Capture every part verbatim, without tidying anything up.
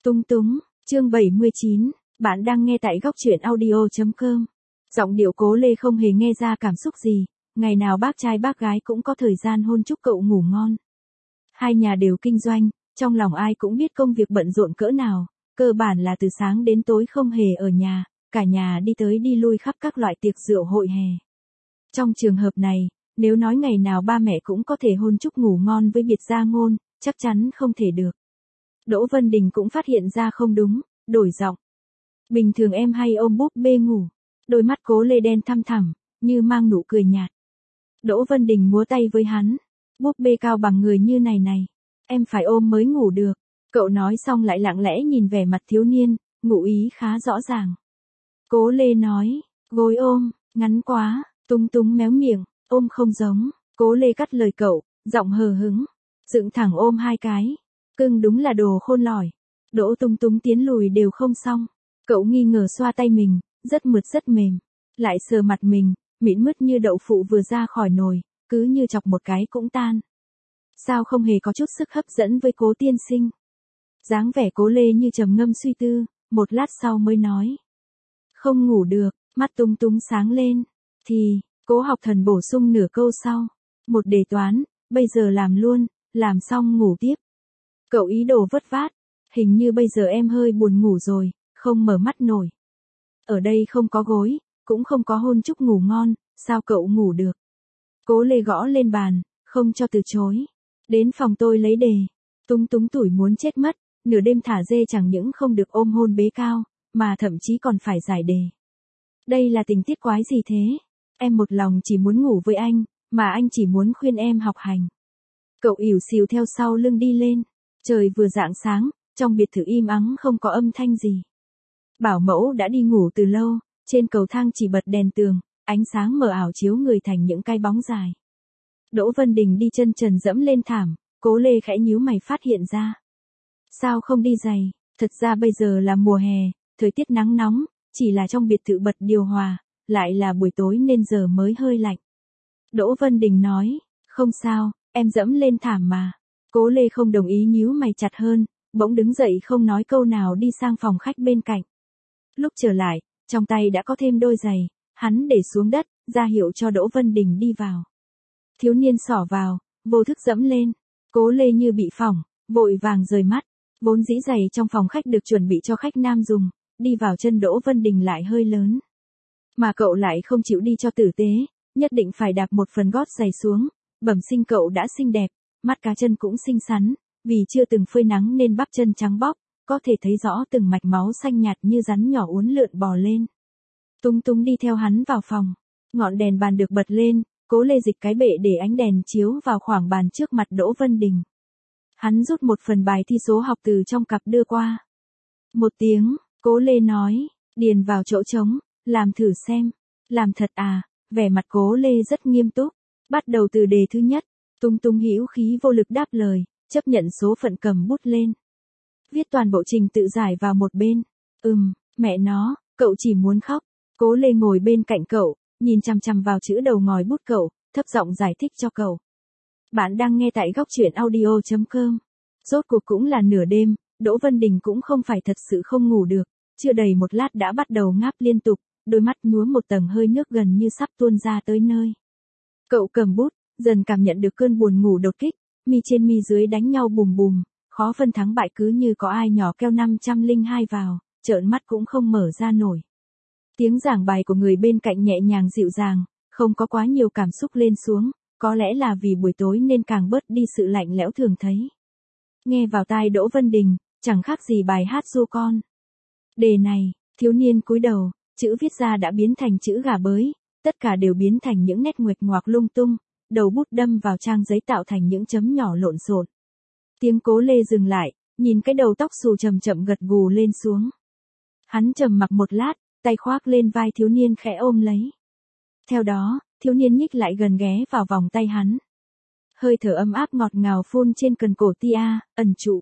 Tung túng, chương bảy mươi chín, bạn đang nghe tại góc truyện audio chấm com. Giọng điệu Cố Lê không hề nghe ra cảm xúc gì, ngày nào bác trai bác gái cũng có thời gian hôn chúc cậu ngủ ngon. Hai nhà đều kinh doanh, trong lòng ai cũng biết công việc bận rộn cỡ nào, cơ bản là từ sáng đến tối không hề ở nhà, cả nhà đi tới đi lui khắp các loại tiệc rượu hội hè. Trong trường hợp này, nếu nói ngày nào ba mẹ cũng có thể hôn chúc ngủ ngon với biệt gia ngôn, chắc chắn không thể được. Đỗ Vân Đình cũng phát hiện ra không đúng, đổi giọng. Bình thường em hay ôm búp bê ngủ. Đôi mắt Cố Lê đen thăm thẳm, như mang nụ cười nhạt. Đỗ Vân Đình múa tay với hắn. Búp bê cao bằng người như này này, em phải ôm mới ngủ được. Cậu nói xong lại lặng lẽ nhìn vẻ mặt thiếu niên, ngụ ý khá rõ ràng. Cố Lê nói, gối ôm, ngắn quá, Tung túng méo miệng, ôm không giống. Cố Lê cắt lời cậu, giọng hờ hững, dựng thẳng ôm hai cái. Cưng đúng là đồ khôn lỏi. Đỗ Tung túng tiến lùi đều không xong. Cậu nghi ngờ xoa tay mình, rất mượt rất mềm. Lại sờ mặt mình, mịn mứt như đậu phụ vừa ra khỏi nồi, cứ như chọc một cái cũng tan. Sao không hề có chút sức hấp dẫn với Cố tiên sinh? Dáng vẻ Cố Lê như trầm ngâm suy tư, một lát sau mới nói. Không ngủ được, mắt Tung túng sáng lên. Thì, Cố Học Thần bổ sung nửa câu sau. Một đề toán, bây giờ làm luôn, làm xong ngủ tiếp. Cậu ý đồ vất vát, hình như bây giờ em hơi buồn ngủ rồi, không mở mắt nổi. Ở đây không có gối, cũng không có hôn chúc ngủ ngon, sao cậu ngủ được? Cố Lê gõ lên bàn, không cho từ chối. Đến phòng tôi lấy đề. Tung túng tủi muốn chết mất, nửa đêm thả dê chẳng những không được ôm hôn bế cao, mà thậm chí còn phải giải đề. Đây là tình tiết quái gì thế? Em một lòng chỉ muốn ngủ với anh, mà anh chỉ muốn khuyên em học hành. Cậu ỉu xìu theo sau lưng đi lên. Trời vừa rạng sáng, trong biệt thự im ắng không có âm thanh gì. Bảo mẫu đã đi ngủ từ lâu, trên cầu thang chỉ bật đèn tường, ánh sáng mờ ảo chiếu người thành những cái bóng dài. Đỗ Vân Đình đi chân trần dẫm lên thảm, Cố Lê khẽ nhíu mày phát hiện ra. Sao không đi giày? Thật ra bây giờ là mùa hè, thời tiết nắng nóng, chỉ là trong biệt thự bật điều hòa, lại là buổi tối nên giờ mới hơi lạnh. Đỗ Vân Đình nói, không sao, em dẫm lên thảm mà. Cố Lê không đồng ý nhíu mày chặt hơn, bỗng đứng dậy không nói câu nào đi sang phòng khách bên cạnh. Lúc trở lại, trong tay đã có thêm đôi giày, hắn để xuống đất, ra hiệu cho Đỗ Vân Đình đi vào. Thiếu niên xỏ vào, vô thức dẫm lên. Cố Lê như bị phỏng, vội vàng rời mắt. Vốn dĩ giày trong phòng khách được chuẩn bị cho khách nam dùng, đi vào chân Đỗ Vân Đình lại hơi lớn. Mà cậu lại không chịu đi cho tử tế, nhất định phải đạp một phần gót giày xuống. Bẩm sinh cậu đã xinh đẹp, mắt cá chân cũng xinh xắn, vì chưa từng phơi nắng nên bắp chân trắng bóc, có thể thấy rõ từng mạch máu xanh nhạt như rắn nhỏ uốn lượn bò lên. Tung túng đi theo hắn vào phòng, ngọn đèn bàn được bật lên, Cố Lê dịch cái bệ để ánh đèn chiếu vào khoảng bàn trước mặt Đỗ Vân Đình. Hắn rút một phần bài thi số học từ trong cặp đưa qua. Một tiếng, Cố Lê nói, điền vào chỗ trống, làm thử xem. Làm thật à? Vẻ mặt Cố Lê rất nghiêm túc. Bắt đầu từ đề thứ nhất. Tung túng hữu khí vô lực đáp lời, chấp nhận số phận cầm bút lên. Viết toàn bộ trình tự giải vào một bên. Ừm, mẹ nó, cậu chỉ muốn khóc. Cố Lê ngồi bên cạnh cậu, nhìn chằm chằm vào chữ đầu ngòi bút cậu, thấp giọng giải thích cho cậu. Bạn đang nghe tại góc truyện audio chấm com. Rốt cuộc cũng là nửa đêm, Đỗ Vân Đình cũng không phải thật sự không ngủ được, chưa đầy một lát đã bắt đầu ngáp liên tục, đôi mắt nhuốm một tầng hơi nước gần như sắp tuôn ra tới nơi. Cậu cầm bút, dần cảm nhận được cơn buồn ngủ đột kích, mi trên mi dưới đánh nhau bùm bùm, khó phân thắng bại cứ như có ai nhỏ keo năm trăm lẻ hai vào, trợn mắt cũng không mở ra nổi. Tiếng giảng bài của người bên cạnh nhẹ nhàng dịu dàng, không có quá nhiều cảm xúc lên xuống, có lẽ là vì buổi tối nên càng bớt đi sự lạnh lẽo thường thấy. Nghe vào tai Đỗ Vân Đình, chẳng khác gì bài hát ru con. Đề này, thiếu niên cúi đầu, chữ viết ra đã biến thành chữ gà bới, tất cả đều biến thành những nét nguệch ngoạc lung tung, đầu bút đâm vào trang giấy tạo thành những chấm nhỏ lộn xộn. Tiếng Cố Lê dừng lại, nhìn cái đầu tóc xù chậm chậm gật gù lên xuống. Hắn trầm mặc một lát, tay khoác lên vai thiếu niên khẽ ôm lấy. Theo đó, thiếu niên nhích lại gần ghé vào vòng tay hắn. Hơi thở ấm áp ngọt ngào phun trên cần cổ tia, ẩn trụ.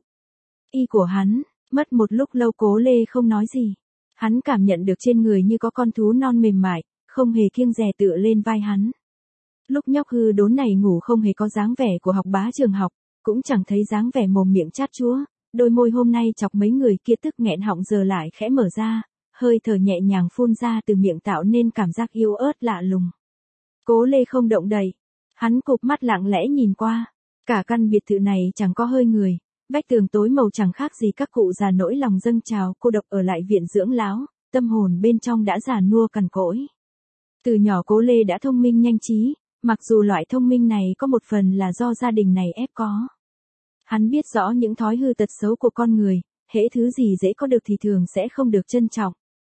Y của hắn, mất một lúc lâu Cố Lê không nói gì. Hắn cảm nhận được trên người như có con thú non mềm mại, không hề kiêng dè tựa lên vai hắn. Lúc nhóc hư đốn này ngủ không hề có dáng vẻ của học bá trường học, cũng chẳng thấy dáng vẻ mồm miệng chát chúa, đôi môi hôm nay chọc mấy người kia tức nghẹn họng giờ lại khẽ mở ra, hơi thở nhẹ nhàng phun ra từ miệng tạo nên cảm giác yếu ớt lạ lùng. Cố Lê không động đậy, hắn cụp mắt lặng lẽ nhìn qua, cả căn biệt thự này chẳng có hơi người, vách tường tối màu chẳng khác gì các cụ già nỗi lòng dâng trào cô độc ở lại viện dưỡng lão, tâm hồn bên trong đã già nua cằn cỗi. Từ nhỏ Cố Lê đã thông minh nhanh trí, mặc dù loại thông minh này có một phần là do gia đình này ép có. Hắn biết rõ những thói hư tật xấu của con người, hễ thứ gì dễ có được thì thường sẽ không được trân trọng.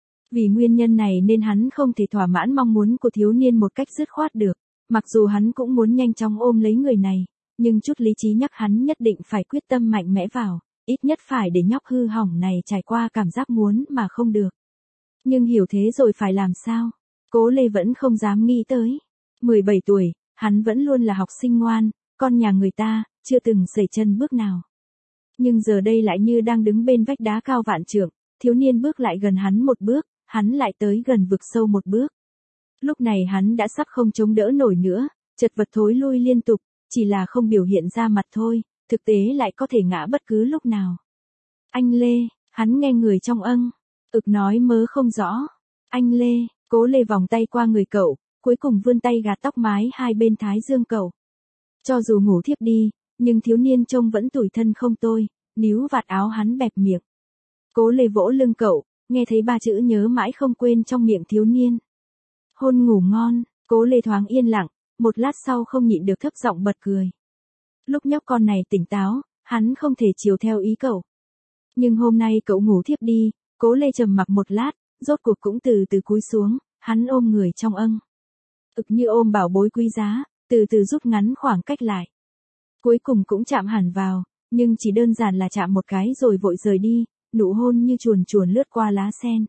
Vì nguyên nhân này nên hắn không thể thỏa mãn mong muốn của thiếu niên một cách dứt khoát được, mặc dù hắn cũng muốn nhanh chóng ôm lấy người này, nhưng chút lý trí nhắc hắn nhất định phải quyết tâm mạnh mẽ vào, ít nhất phải để nhóc hư hỏng này trải qua cảm giác muốn mà không được. Nhưng hiểu thế rồi phải làm sao? Cố Lê vẫn không dám nghĩ tới. mười bảy tuổi, hắn vẫn luôn là học sinh ngoan, con nhà người ta, chưa từng sẩy chân bước nào. Nhưng giờ đây lại như đang đứng bên vách đá cao vạn trượng, thiếu niên bước lại gần hắn một bước, hắn lại tới gần vực sâu một bước. Lúc này hắn đã sắp không chống đỡ nổi nữa, chật vật thối lui liên tục, chỉ là không biểu hiện ra mặt thôi, thực tế lại có thể ngã bất cứ lúc nào. Anh Lê, hắn nghe người trong âng, ực nói mớ không rõ. Anh Lê, Cố Lê vòng tay qua người cậu, cuối cùng vươn tay gạt tóc mái hai bên thái dương cậu. Cho dù ngủ thiếp đi, nhưng thiếu niên trông vẫn tủi thân không tôi, níu vạt áo hắn bẹp miệng. Cố Lê vỗ lưng cậu, nghe thấy ba chữ nhớ mãi không quên trong miệng thiếu niên. Hôn ngủ ngon, Cố Lê thoáng yên lặng, một lát sau không nhịn được thấp giọng bật cười. Lúc nhóc con này tỉnh táo, hắn không thể chiều theo ý cậu. Nhưng hôm nay cậu ngủ thiếp đi, Cố Lê trầm mặc một lát, rốt cuộc cũng từ từ cúi xuống, hắn ôm người trong âng. Ực như ôm bảo bối quý giá, từ từ rút ngắn khoảng cách lại. Cuối cùng cũng chạm hẳn vào, nhưng chỉ đơn giản là chạm một cái rồi vội rời đi, nụ hôn như chuồn chuồn lướt qua lá sen.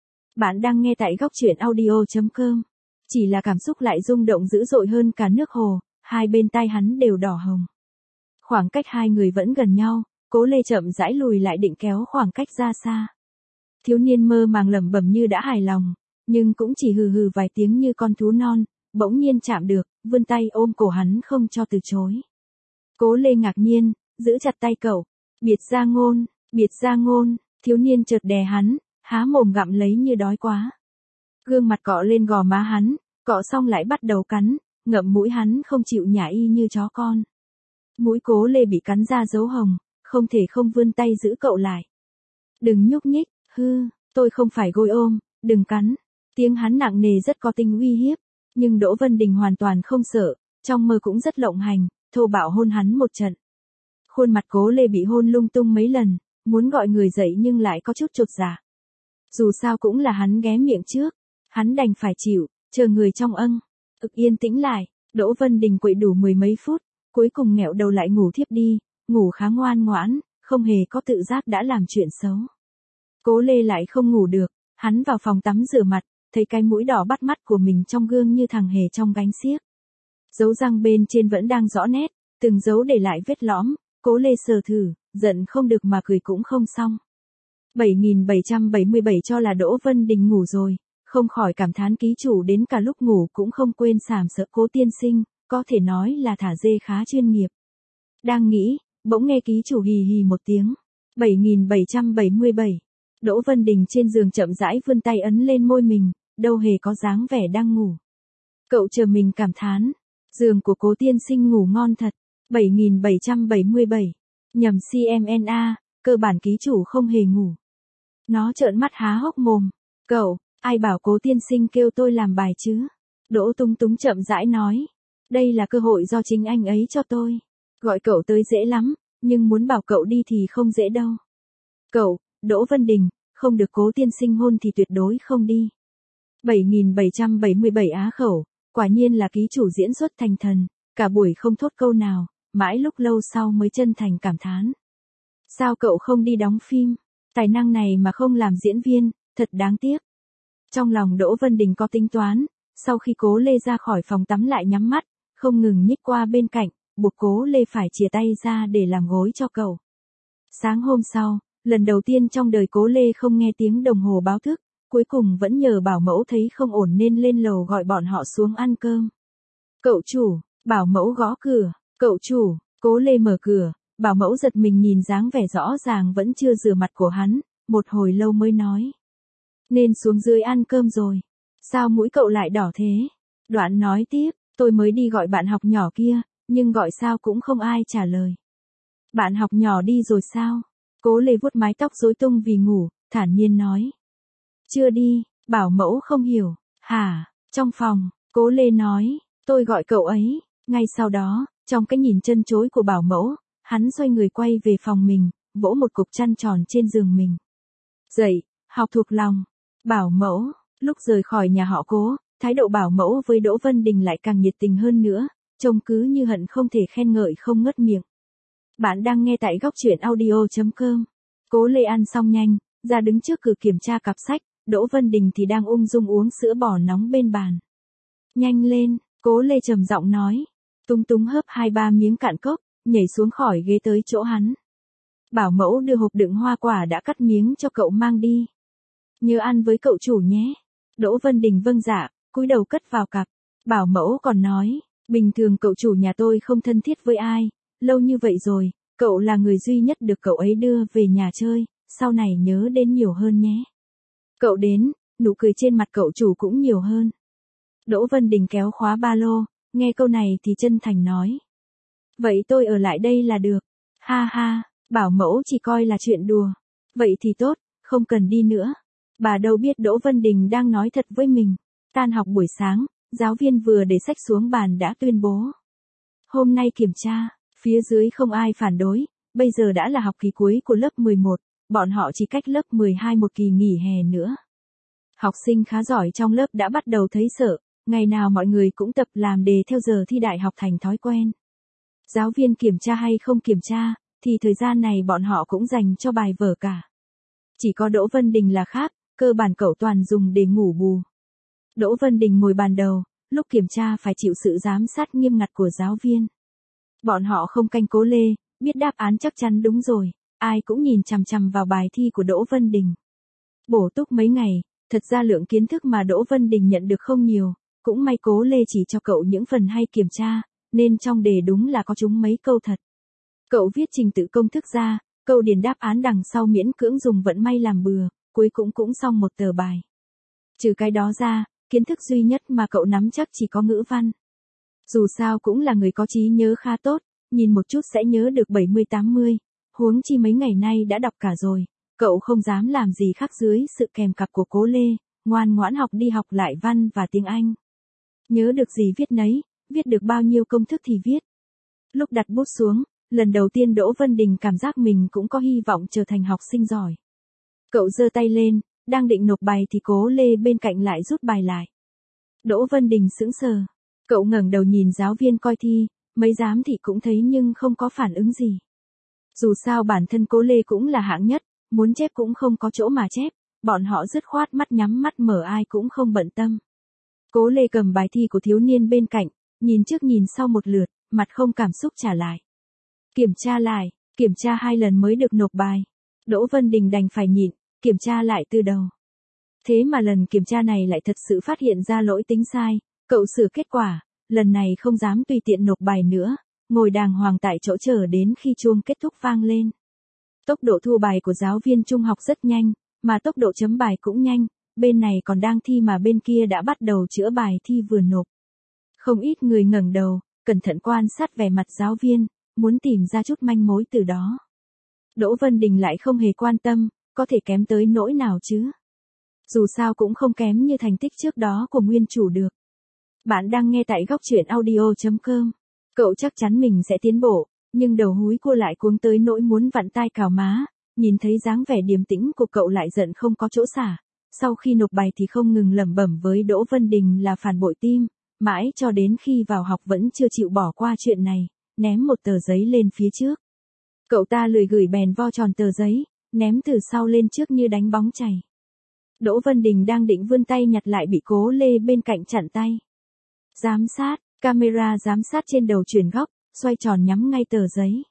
Bạn đang nghe tại góc truyện audio chấm com. Chỉ là cảm xúc lại rung động dữ dội hơn cả nước hồ, hai bên tai hắn đều đỏ hồng. Khoảng cách hai người vẫn gần nhau, Cố Lê chậm rãi lùi lại định kéo khoảng cách ra xa. Thiếu niên mơ màng lẩm bẩm như đã hài lòng, nhưng cũng chỉ hừ hừ vài tiếng như con thú non, bỗng nhiên chạm được, vươn tay ôm cổ hắn không cho từ chối. Cố Lê ngạc nhiên, giữ chặt tay cậu, biệt ra ngôn, biệt ra ngôn, thiếu niên chợt đè hắn, há mồm gặm lấy như đói quá. Gương mặt cọ lên gò má hắn, cọ xong lại bắt đầu cắn, ngậm mũi hắn không chịu nhả y như chó con. Mũi Cố Lê bị cắn ra dấu hồng, không thể không vươn tay giữ cậu lại. Đừng nhúc nhích, hư, tôi không phải gôi ôm, đừng cắn. Tiếng hắn nặng nề rất có tính uy hiếp, nhưng Đỗ Vân Đình hoàn toàn không sợ, trong mơ cũng rất lộng hành, thô bạo hôn hắn một trận. Khuôn mặt Cố Lê bị hôn lung tung mấy lần, muốn gọi người dậy nhưng lại có chút chột dạ. Dù sao cũng là hắn ghé miệng trước, hắn đành phải chịu, chờ người trong âng. Ực yên tĩnh lại, Đỗ Vân Đình quậy đủ mười mấy phút, cuối cùng nghẹo đầu lại ngủ thiếp đi, ngủ khá ngoan ngoãn, không hề có tự giác đã làm chuyện xấu. Cố Lê lại không ngủ được, hắn vào phòng tắm rửa mặt, thấy cái mũi đỏ bắt mắt của mình trong gương như thằng hề trong gánh xiếc. Dấu răng bên trên vẫn đang rõ nét, từng dấu để lại vết lõm, Cố Lê sờ thử, giận không được mà cười cũng không xong. bảy nghìn bảy trăm bảy mươi bảy cho là Đỗ Vân Đình ngủ rồi, không khỏi cảm thán ký chủ đến cả lúc ngủ cũng không quên sàm sỡ Cố tiên sinh, có thể nói là thả dê khá chuyên nghiệp. Đang nghĩ, bỗng nghe ký chủ hì hì một tiếng. bảy nghìn bảy trăm bảy mươi bảy. Đỗ Vân Đình trên giường chậm rãi vươn tay ấn lên môi mình, đâu hề có dáng vẻ đang ngủ. Cậu chờ mình cảm thán, giường của Cố tiên sinh ngủ ngon thật. bảy nghìn bảy trăm bảy mươi bảy. Nhầm xê em en a, cơ bản ký chủ không hề ngủ. Nó trợn mắt há hốc mồm. Cậu, ai bảo Cố tiên sinh kêu tôi làm bài chứ? Đỗ Tung Túng chậm rãi nói. Đây là cơ hội do chính anh ấy cho tôi. Gọi cậu tới dễ lắm, nhưng muốn bảo cậu đi thì không dễ đâu. Cậu, Đỗ Vân Đình, không được Cố tiên sinh hôn thì tuyệt đối không đi. bảy nghìn bảy trăm bảy mươi bảy á khẩu, quả nhiên là ký chủ diễn xuất thành thần, cả buổi không thốt câu nào, mãi lúc lâu sau mới chân thành cảm thán. Sao cậu không đi đóng phim? Tài năng này mà không làm diễn viên, thật đáng tiếc. Trong lòng Đỗ Vân Đình có tính toán, sau khi Cố Lê ra khỏi phòng tắm lại nhắm mắt, không ngừng nhích qua bên cạnh, buộc Cố Lê phải chìa tay ra để làm gối cho cậu. Sáng hôm sau, lần đầu tiên trong đời Cố Lê không nghe tiếng đồng hồ báo thức, cuối cùng vẫn nhờ bảo mẫu thấy không ổn nên lên lầu gọi bọn họ xuống ăn cơm. Cậu chủ, bảo mẫu gõ cửa, cậu chủ, Cố Lê mở cửa, Bảo mẫu giật mình nhìn dáng vẻ rõ ràng vẫn chưa rửa mặt của hắn, một hồi lâu mới nói. Nên xuống dưới ăn cơm rồi. Sao mũi cậu lại đỏ thế? Đoạn nói tiếp, tôi mới đi gọi bạn học nhỏ kia, nhưng gọi sao cũng không ai trả lời. Bạn học nhỏ đi rồi sao? Cố Lê vuốt mái tóc rối tung vì ngủ, thản nhiên nói. Chưa đi, bảo mẫu không hiểu. Hả? Trong phòng, Cố Lê nói, tôi gọi cậu ấy. Ngay sau đó, trong cái nhìn chân chối của bảo mẫu, hắn xoay người quay về phòng mình, vỗ một cục chăn tròn trên giường mình. Dậy, học thuộc lòng. Bảo mẫu, lúc rời khỏi nhà họ Cố, thái độ bảo mẫu với Đỗ Vân Đình lại càng nhiệt tình hơn nữa, trông cứ như hận không thể khen ngợi không ngớt miệng. Bạn đang nghe tại góc truyện audio chấm com. Cố Lê ăn xong nhanh, ra đứng trước cửa kiểm tra cặp sách, Đỗ Vân Đình thì đang ung dung uống sữa bò nóng bên bàn. Nhanh lên, Cố Lê trầm giọng nói. Tung túng hớp hai ba miếng cạn cốc, nhảy xuống khỏi ghế tới chỗ hắn. Bảo mẫu đưa hộp đựng hoa quả đã cắt miếng cho cậu mang đi. Nhớ ăn với cậu chủ nhé. Đỗ Vân Đình vâng dạ, cúi đầu cất vào cặp. Bảo mẫu còn nói, bình thường cậu chủ nhà tôi không thân thiết với ai, lâu như vậy rồi, cậu là người duy nhất được cậu ấy đưa về nhà chơi, sau này nhớ đến nhiều hơn nhé. Cậu đến, nụ cười trên mặt cậu chủ cũng nhiều hơn. Đỗ Vân Đình kéo khóa ba lô, nghe câu này thì chân thành nói. Vậy tôi ở lại đây là được. Ha ha, bảo mẫu chỉ coi là chuyện đùa. Vậy thì tốt, không cần đi nữa. Bà đâu biết Đỗ Vân Đình đang nói thật với mình. Tan học buổi sáng, giáo viên vừa để sách xuống bàn đã tuyên bố. Hôm nay kiểm tra, phía dưới không ai phản đối, bây giờ đã là học kỳ cuối của lớp mười một, bọn họ chỉ cách lớp mười hai một kỳ nghỉ hè nữa. Học sinh khá giỏi trong lớp đã bắt đầu thấy sợ, ngày nào mọi người cũng tập làm đề theo giờ thi đại học thành thói quen. Giáo viên kiểm tra hay không kiểm tra, thì thời gian này bọn họ cũng dành cho bài vở cả. Chỉ có Đỗ Vân Đình là khác, cơ bản cậu toàn dùng để ngủ bù. Đỗ Vân Đình ngồi bàn đầu, lúc kiểm tra phải chịu sự giám sát nghiêm ngặt của giáo viên. Bọn họ không canh Cố Lê, biết đáp án chắc chắn đúng rồi, ai cũng nhìn chằm chằm vào bài thi của Đỗ Vân Đình. Bổ túc mấy ngày, thật ra lượng kiến thức mà Đỗ Vân Đình nhận được không nhiều, cũng may Cố Lê chỉ cho cậu những phần hay kiểm tra, nên trong đề đúng là có trúng mấy câu thật. Cậu viết trình tự công thức ra, câu điền đáp án đằng sau miễn cưỡng dùng vận may làm bừa, cuối cũng cũng xong một tờ bài. Trừ cái đó ra, kiến thức duy nhất mà cậu nắm chắc chỉ có ngữ văn. Dù sao cũng là người có trí nhớ khá tốt, nhìn một chút sẽ nhớ được bảy mươi tám mươi, huống chi mấy ngày nay đã đọc cả rồi, cậu không dám làm gì khác dưới sự kèm cặp của Cố Lê, ngoan ngoãn học đi học lại văn và tiếng Anh. Nhớ được gì viết nấy, viết được bao nhiêu công thức thì viết. Lúc đặt bút xuống, lần đầu tiên Đỗ Vân Đình cảm giác mình cũng có hy vọng trở thành học sinh giỏi. Cậu giơ tay lên, đang định nộp bài thì Cố Lê bên cạnh lại rút bài lại. Đỗ Vân Đình sững sờ. Cậu ngẩng đầu nhìn giáo viên coi thi, mấy giám thị cũng thấy nhưng không có phản ứng gì. Dù sao bản thân Cố Lê cũng là hạng nhất, muốn chép cũng không có chỗ mà chép, bọn họ dứt khoát mắt nhắm mắt mở ai cũng không bận tâm. Cố Lê cầm bài thi của thiếu niên bên cạnh, nhìn trước nhìn sau một lượt, mặt không cảm xúc trả lại. Kiểm tra lại, kiểm tra hai lần mới được nộp bài. Đỗ Vân Đình đành phải nhịn, kiểm tra lại từ đầu. Thế mà lần kiểm tra này lại thật sự phát hiện ra lỗi tính sai, cậu sửa kết quả, lần này không dám tùy tiện nộp bài nữa, ngồi đàng hoàng tại chỗ chờ đến khi chuông kết thúc vang lên. Tốc độ thu bài của giáo viên trung học rất nhanh, mà tốc độ chấm bài cũng nhanh, bên này còn đang thi mà bên kia đã bắt đầu chữa bài thi vừa nộp. Không ít người ngẩng đầu, cẩn thận quan sát vẻ mặt giáo viên, muốn tìm ra chút manh mối từ đó. Đỗ Vân Đình lại không hề quan tâm, có thể kém tới nỗi nào chứ. Dù sao cũng không kém như thành tích trước đó của nguyên chủ được. Bạn đang nghe tại góc truyện audio chấm com. Cậu chắc chắn mình sẽ tiến bộ, nhưng đầu húi cua lại cuống tới nỗi muốn vặn tai cào má, nhìn thấy dáng vẻ điềm tĩnh của cậu lại giận không có chỗ xả. Sau khi nộp bài thì không ngừng lẩm bẩm với Đỗ Vân Đình là phản bội tim, mãi cho đến khi vào học vẫn chưa chịu bỏ qua chuyện này, ném một tờ giấy lên phía trước. Cậu ta lười gửi bèn vo tròn tờ giấy, ném từ sau lên trước như đánh bóng chày. Đỗ Vân Đình đang định vươn tay nhặt lại bị Cố Lê bên cạnh chặn tay. Giám sát, camera giám sát trên đầu chuyển góc, xoay tròn nhắm ngay tờ giấy.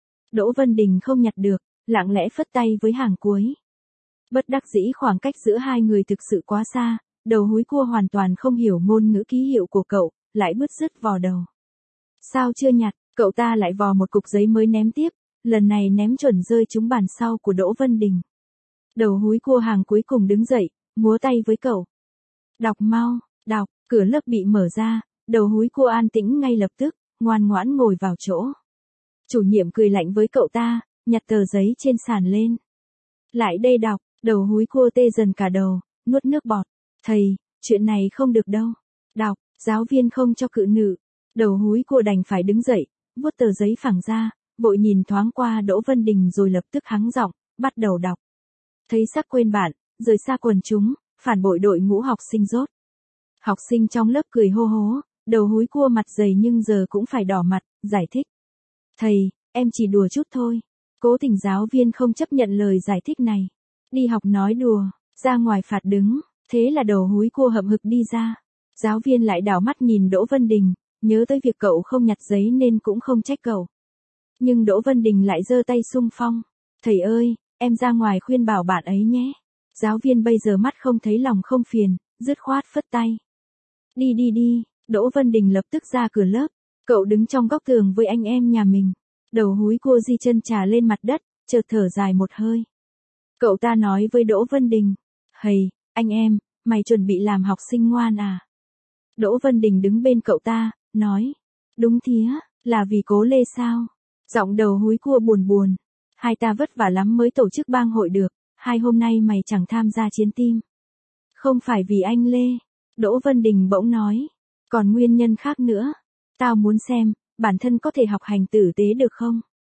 Đỗ Vân Đình không nhặt được, lặng lẽ phất tay với hàng cuối. Bất đắc dĩ khoảng cách giữa hai người thực sự quá xa, đầu húi cua hoàn toàn không hiểu ngôn ngữ ký hiệu của cậu, lại bứt rứt vò đầu. Sao chưa nhặt, cậu ta lại vò một cục giấy mới ném tiếp, lần này ném chuẩn rơi trúng bàn sau của Đỗ Vân Đình. Đầu húi cua hàng cuối cùng đứng dậy, múa tay với cậu. Đọc mau, đọc, cửa lớp bị mở ra, đầu húi cua an tĩnh ngay lập tức, ngoan ngoãn ngồi vào chỗ. Chủ nhiệm cười lạnh với cậu ta, nhặt tờ giấy trên sàn lên. Lại đây đọc, đầu húi cua tê dần cả đầu, nuốt nước bọt. Thầy, chuyện này không được đâu. Đọc, giáo viên không cho cự nữ. Đầu húi cua đành phải đứng dậy, vuốt tờ giấy phẳng ra, vội nhìn thoáng qua Đỗ Vân Đình rồi lập tức hắng giọng, bắt đầu đọc. Thấy sắp quên bạn, rời xa quần chúng, phản bội đội ngũ học sinh rốt. Học sinh trong lớp cười hô hố, đầu húi cua mặt dày nhưng giờ cũng phải đỏ mặt, giải thích. Thầy, em chỉ đùa chút thôi. Cố tình giáo viên không chấp nhận lời giải thích này. Đi học nói đùa, ra ngoài phạt đứng, thế là đầu húi cua hậm hực đi ra. Giáo viên lại đảo mắt nhìn Đỗ Vân Đình, nhớ tới việc cậu không nhặt giấy nên cũng không trách cậu. Nhưng Đỗ Vân Đình lại giơ tay xung phong. Thầy ơi, em ra ngoài khuyên bảo bạn ấy nhé. Giáo viên bây giờ mắt không thấy lòng không phiền, dứt khoát phất tay. Đi đi đi, Đỗ Vân Đình lập tức ra cửa lớp. Cậu đứng trong góc tường với anh em nhà mình. Đầu húi cua di chân trà lên mặt đất, chợt thở dài một hơi. Cậu ta nói với Đỗ Vân Đình. Hầy, anh em, mày chuẩn bị làm học sinh ngoan à? Đỗ Vân Đình đứng bên cậu ta, nói. Đúng thía, là vì Cố Lê sao? Giọng đầu húi cua buồn buồn. Hai ta vất vả lắm mới tổ chức bang hội được, hai hôm nay mày chẳng tham gia chiến team. Không phải vì anh Lê. Đỗ Vân Đình bỗng nói. Còn nguyên nhân khác nữa. Tao muốn xem, bản thân có thể học hành tử tế được không?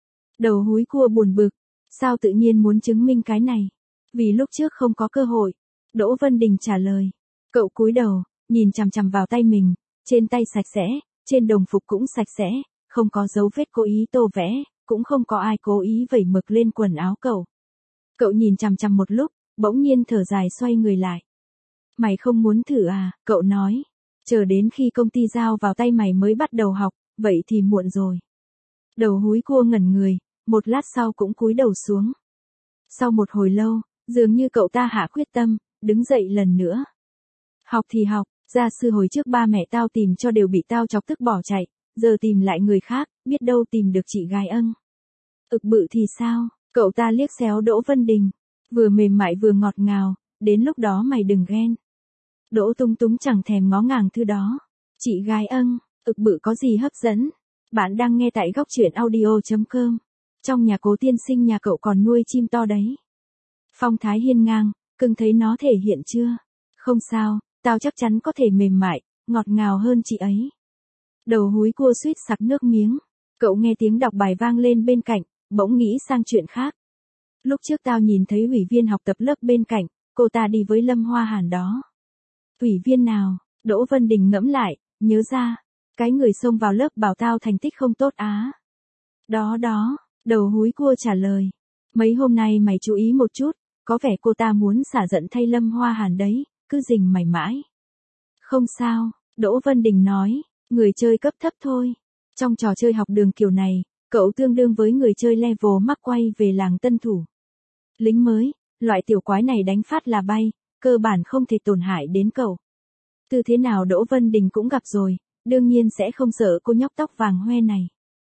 Đầu húi cua buồn bực. Sao tự nhiên muốn chứng minh cái này? Vì lúc trước không có cơ hội. Đỗ Vân Đình trả lời. Cậu cúi đầu, nhìn chằm chằm vào tay mình, trên tay sạch sẽ, trên đồng phục cũng sạch sẽ, không có dấu vết cố ý tô vẽ, cũng không có ai cố ý vẩy mực lên quần áo cậu. Cậu nhìn chằm chằm một lúc, bỗng nhiên thở dài xoay người lại. Mày không muốn thử à, cậu nói. Chờ đến khi công ty giao vào tay mày mới bắt đầu học, vậy thì muộn rồi. Đầu húi cua ngẩn người, một lát sau cũng cúi đầu xuống. Sau một hồi lâu, dường như cậu ta hạ quyết tâm, đứng dậy lần nữa. Học thì học, gia sư hồi trước ba mẹ tao tìm cho đều bị tao chọc tức bỏ chạy, giờ tìm lại người khác, biết đâu tìm được chị gái ân. Ực bự thì sao, cậu ta liếc xéo Đỗ Vân Đình, vừa mềm mại vừa ngọt ngào, đến lúc đó mày đừng ghen. Đỗ Tung Túng chẳng thèm ngó ngàng thứ đó. Chị gái ân, ực bự có gì hấp dẫn? Bạn đang nghe tại góc truyện audio chấm com. Trong nhà Cố tiên sinh nhà cậu còn nuôi chim to đấy. Phong thái hiên ngang, cưng thấy nó thể hiện chưa? Không sao, tao chắc chắn có thể mềm mại, ngọt ngào hơn chị ấy. Đầu húi cua suýt sặc nước miếng. Cậu nghe tiếng đọc bài vang lên bên cạnh, bỗng nghĩ sang chuyện khác. Lúc trước tao nhìn thấy ủy viên học tập lớp bên cạnh, cô ta đi với Lâm Hoa Hàn đó. Ủy viên nào? Đỗ Vân Đình ngẫm lại, nhớ ra. Cái người xông vào lớp bảo tao thành tích không tốt á. Đó đó, đầu húi cua trả lời. Mấy hôm nay mày chú ý một chút, có vẻ cô ta muốn xả giận thay Lâm Hoa Hàn đấy, cứ rình mày mãi. Không sao, Đỗ Vân Đình nói, người chơi cấp thấp thôi. Trong trò chơi học đường kiểu này, cậu tương đương với người chơi level mắc quay về làng tân thủ. Lính mới, loại tiểu quái này đánh phát là bay, cơ bản không thể tổn hại đến cậu. Tư thế nào Đỗ Vân Đình cũng gặp rồi, đương nhiên sẽ không sợ cô nhóc tóc vàng hoe này.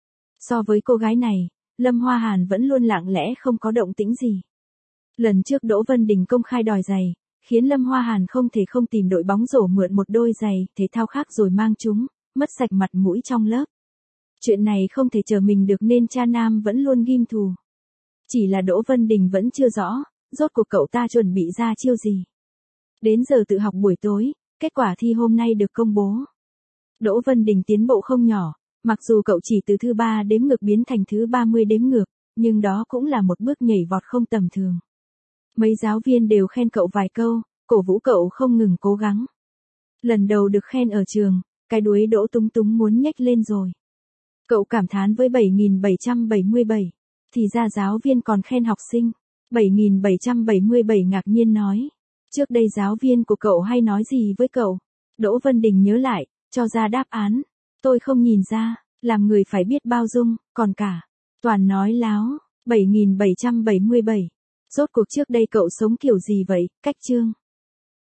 So với cô gái này, Lâm Hoa Hàn vẫn luôn lặng lẽ không có động tĩnh gì. Lần trước Đỗ Vân Đình công khai đòi giày, khiến Lâm Hoa Hàn không thể không tìm đội bóng rổ mượn một đôi giày thể thao khác rồi mang chúng, mất sạch mặt mũi trong lớp. Chuyện này không thể chờ mình được nên cha nam vẫn luôn ghim thù. Chỉ là Đỗ Vân Đình vẫn chưa rõ, rốt cuộc cậu ta chuẩn bị ra chiêu gì. Đến giờ tự học buổi tối, kết quả thi hôm nay được công bố. Đỗ Vân Đình tiến bộ không nhỏ, mặc dù cậu chỉ từ thứ ba đếm ngược biến thành thứ ba mươi đếm ngược, nhưng đó cũng là một bước nhảy vọt không tầm thường. Mấy giáo viên đều khen cậu vài câu, cổ vũ cậu không ngừng cố gắng. Lần đầu được khen ở trường, cái đuối Đỗ Tung Túng muốn nhếch lên rồi. Cậu cảm thán với bảy nghìn bảy trăm bảy mươi bảy, thì ra giáo viên còn khen học sinh. bảy nghìn bảy trăm bảy mươi bảy ngạc nhiên nói. Trước đây giáo viên của cậu hay nói gì với cậu? Đỗ Vân Đình nhớ lại, cho ra đáp án. Tôi không nhìn ra, làm người phải biết bao dung, còn cả. Toàn nói láo, bảy nghìn bảy trăm bảy mươi bảy. Rốt cuộc trước đây cậu sống kiểu gì vậy, cách chương?